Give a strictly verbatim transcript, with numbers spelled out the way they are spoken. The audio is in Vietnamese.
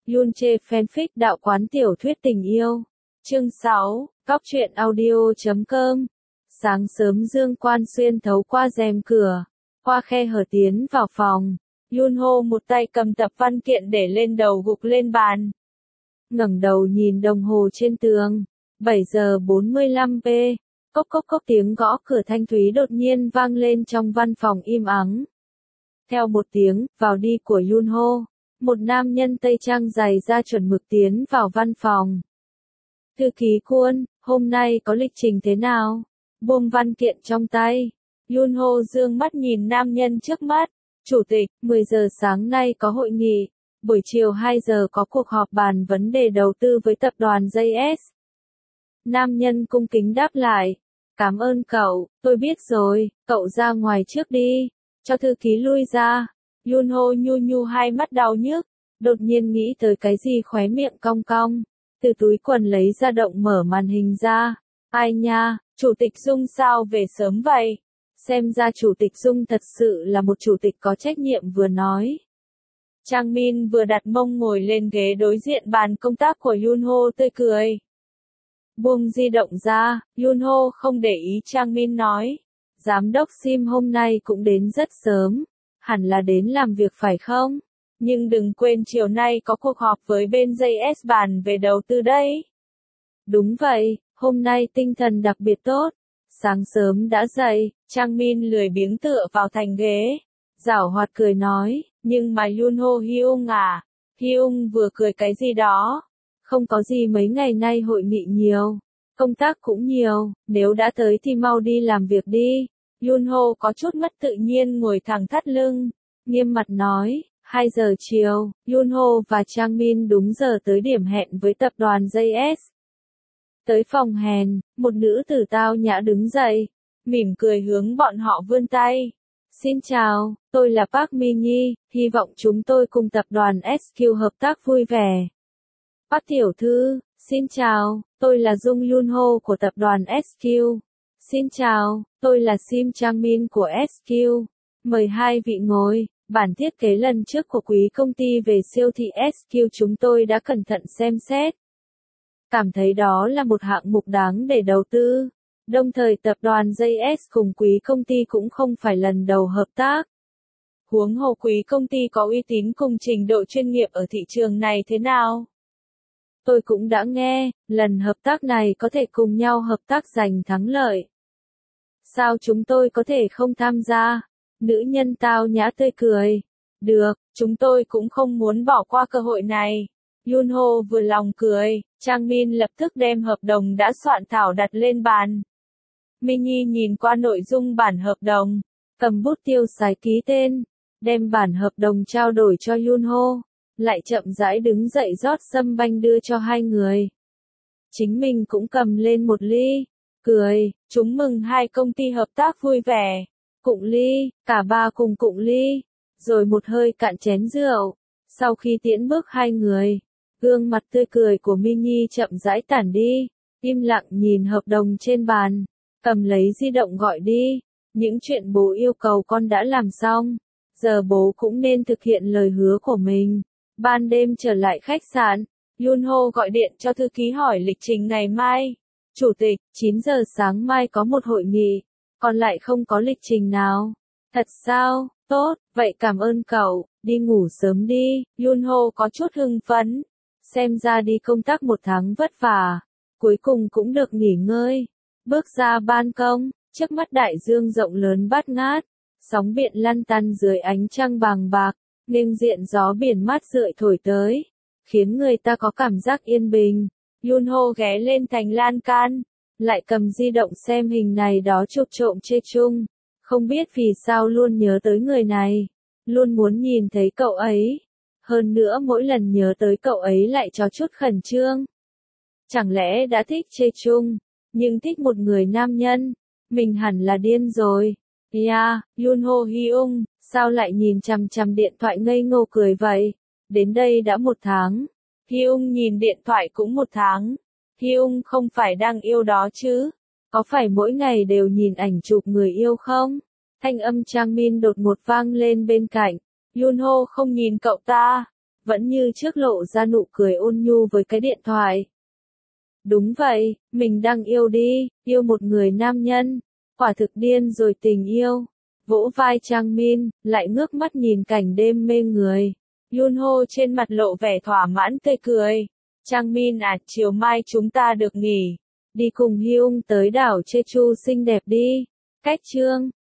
Yoon Jae fanfic đạo quán tiểu thuyết tình yêu. Chương sáu, Góc truyện audio chấm com. Sáng sớm Dương Quan xuyên thấu qua rèm cửa, qua khe hở tiến vào phòng. Yoon Ho một tay cầm tập văn kiện để lên đầu gục lên bàn. Ngẩng đầu nhìn đồng hồ trên tường. bảy giờ bốn mươi lăm p. Cốc cốc cốc tiếng gõ cửa thanh thúy đột nhiên vang lên trong văn phòng im ắng. Theo một tiếng vào đi của Yoon Ho, một nam nhân tây trang dày da chuẩn mực tiến vào văn phòng. Thư ký Kwon, hôm nay có lịch trình thế nào? Buông văn kiện trong tay, Yoon Ho dương mắt nhìn nam nhân trước mắt. Chủ tịch, mười giờ sáng nay có hội nghị, buổi chiều hai giờ có cuộc họp bàn vấn đề đầu tư với tập đoàn gi ét. Nam nhân cung kính đáp lại. Cảm ơn cậu, tôi biết rồi, cậu ra ngoài trước đi, cho thư ký lui ra. Yoon Ho nhu nhu hai mắt đau nhức, đột nhiên nghĩ tới cái gì khóe miệng cong cong, từ túi quần lấy ra động mở màn hình ra. Ai nha, Chủ tịch Dung sao về sớm vậy? Xem ra Chủ tịch Dung thật sự là một chủ tịch có trách nhiệm vừa nói. Trang Min vừa đặt mông ngồi lên ghế đối diện bàn công tác của Yoon Ho tươi cười. Buông di động ra, Yoon Ho không để ý Trang Min nói. Giám đốc Sim hôm nay cũng đến rất sớm, hẳn là đến làm việc phải không? Nhưng đừng quên chiều nay có cuộc họp với bên gi ét bàn về đầu tư đấy. Đúng vậy, hôm nay tinh thần đặc biệt tốt. Sáng sớm đã dậy, Trang Min lười biếng tựa vào thành ghế. Giảo hoạt cười nói, nhưng mà Yoon Ho Hyung à, Hyung vừa cười cái gì đó. Không có gì, mấy ngày nay hội nghị nhiều, công tác cũng nhiều, nếu đã tới thì mau đi làm việc đi. Yoon Ho có chút mất tự nhiên ngồi thẳng thắt lưng, nghiêm mặt nói. hai giờ chiều, Yoon Ho và Trang Min đúng giờ tới điểm hẹn với tập đoàn gi ét. Tới phòng hẹn, một nữ tử tao nhã đứng dậy, mỉm cười hướng bọn họ vươn tay. Xin chào, tôi là Park Mi-nhi, hy vọng chúng tôi cùng tập đoàn ét quy hợp tác vui vẻ. Park tiểu thư, xin chào, tôi là Dung Yoon Ho của tập đoàn ét quy. Xin chào, tôi là Sim Trang Min của ét quy. Mời hai vị ngồi. Bản thiết kế lần trước của quý công ty về siêu thị ét quy chúng tôi đã cẩn thận xem xét. Cảm thấy đó là một hạng mục đáng để đầu tư. Đồng thời tập đoàn gi ét cùng quý công ty cũng không phải lần đầu hợp tác. Huống hồ quý công ty có uy tín cùng trình độ chuyên nghiệp ở thị trường này thế nào? Tôi cũng đã nghe, lần hợp tác này có thể cùng nhau hợp tác giành thắng lợi. Sao chúng tôi có thể không tham gia? Nữ nhân tao nhã tươi cười. Được, chúng tôi cũng không muốn bỏ qua cơ hội này. Yoon Ho vừa lòng cười, Trang Min lập tức đem hợp đồng đã soạn thảo đặt lên bàn. Minnie nhìn qua nội dung bản hợp đồng, cầm bút tiêu sái ký tên, đem bản hợp đồng trao đổi cho Yoon Ho, lại chậm rãi đứng dậy rót sâm banh đưa cho hai người. Chính mình cũng cầm lên một ly, cười, chúng mừng hai công ty hợp tác vui vẻ. Cụng ly, cả ba cùng cụng ly, rồi một hơi cạn chén rượu. Sau khi tiễn bước hai người, gương mặt tươi cười của Minnie chậm rãi tản đi, im lặng nhìn hợp đồng trên bàn, cầm lấy di động gọi đi. Những chuyện bố yêu cầu con đã làm xong, giờ bố cũng nên thực hiện lời hứa của mình. Ban đêm trở lại khách sạn, Yoon Ho gọi điện cho thư ký hỏi lịch trình ngày mai. Chủ tịch, chín giờ sáng mai có một hội nghị. Còn lại không có lịch trình nào. Thật sao? Tốt, vậy cảm ơn cậu, đi ngủ sớm đi. Yoon Ho có chút hưng phấn. Xem ra đi công tác một tháng vất vả, cuối cùng cũng được nghỉ ngơi. Bước ra ban công, trước mắt đại dương rộng lớn bát ngát, sóng biển lăn tăn dưới ánh trăng vàng bạc, nên diện gió biển mát rượi thổi tới, khiến người ta có cảm giác yên bình. Yoon Ho ghé lên thành lan can, lại cầm di động xem hình này đó chụp trộm chê chung, không biết vì sao luôn nhớ tới người này, luôn muốn nhìn thấy cậu ấy, hơn nữa mỗi lần nhớ tới cậu ấy lại có chút khẩn trương. Chẳng lẽ đã thích chê chung, nhưng thích một người nam nhân, mình hẳn là điên rồi. Yeah, Yoon Ho Hyung, sao lại nhìn chằm chằm điện thoại ngây ngô cười vậy? Đến đây đã một tháng. Hyung nhìn điện thoại cũng một tháng. Hyung không phải đang yêu đó chứ? Có phải mỗi ngày đều nhìn ảnh chụp người yêu không? Thanh âm Trang Min đột ngột vang lên bên cạnh. Yoon Ho không nhìn cậu ta. vẫn như trước lộ ra nụ cười ôn nhu với cái điện thoại. Đúng vậy, mình đang yêu đi, yêu một người nam nhân. Quả thực điên rồi tình yêu. Vỗ vai Trang Min, lại ngước mắt nhìn cảnh đêm mê người. Yunho trên mặt lộ vẻ thỏa mãn tươi cười. Trang Min à, chiều mai chúng ta được nghỉ. Đi cùng Hyung tới đảo Jeju xinh đẹp đi. Cách chương